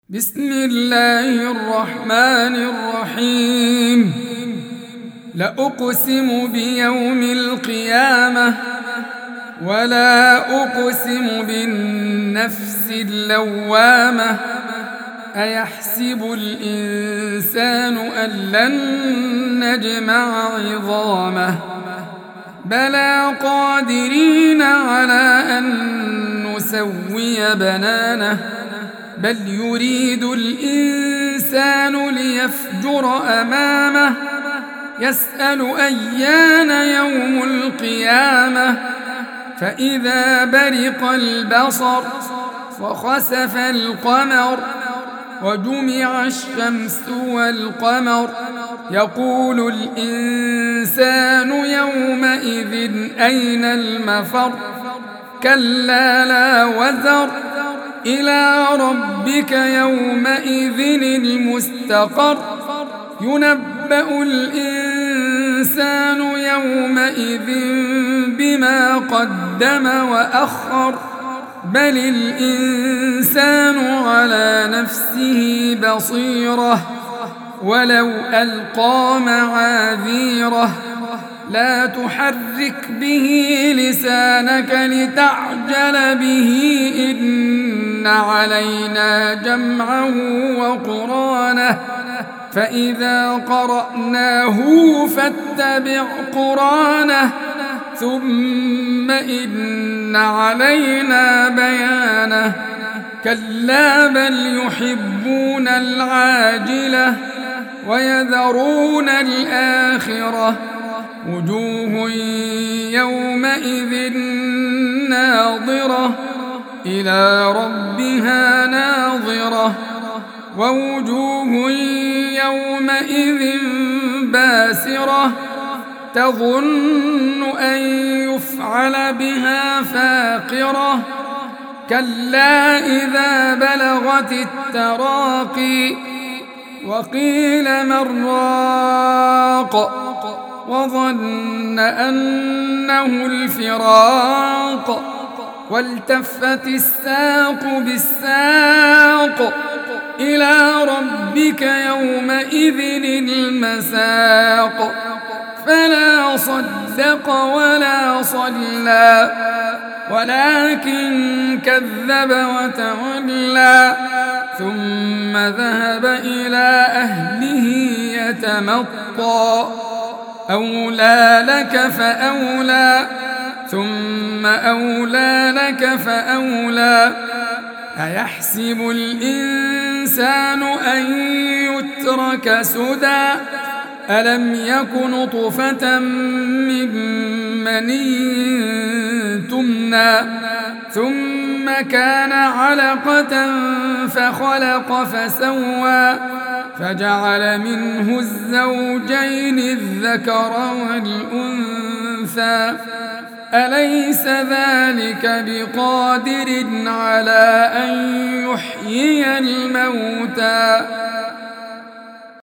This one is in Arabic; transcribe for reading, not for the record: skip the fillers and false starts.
بسم الله الرحمن الرحيم. لأقسم بيوم القيامة ولا أقسم بالنفس اللوامة. أيحسب الإنسان أن لن نجمع عظامه بلى قادرين على أن نسوي بنانه بل يريد الإنسان ليفجر أمامه يسأل أيان يوم القيامة فإذا برق البصر وخسف القمر وجمع الشمس والقمر يقول الإنسان يومئذ أين المفر كلا لا وزر إلى ربك يومئذ المستقر ينبأ الإنسان يومئذ بما قدم وأخر بل الإنسان على نفسه بصيرة ولو ألقى معاذيره لا تحرك به لسانك لتعجل به إن علينا جمعه وقرانه فإذا قرأناه فاتبع قرانه ثم إن علينا بيانه كلا بل يحبون العاجلة ويذرون الآخرة وجوه يومئذ ناظرة إلى ربها ناظرة ووجوه يومئذ باسرة تظن أن يفعل بها فاقرة كلا إذا بلغت التراقي وقيل من راق وظن أنه الفراق والتفت الساق بالساق إلى ربك يومئذ المساق فلا صدق ولا صلى ولكن كذب وتولى ثم ذهب إلى أهله يتمطى أولى لك فأولى ثم أولى لك فأولى أيحسب الإنسان أن يترك سدى ألم يك نطفة من مني تمنى ثم كان علقة فخلق فسوى فجعل منه الزوجين الذكر والأنثى أليس ذلك بقادر على أن يحيي الموتى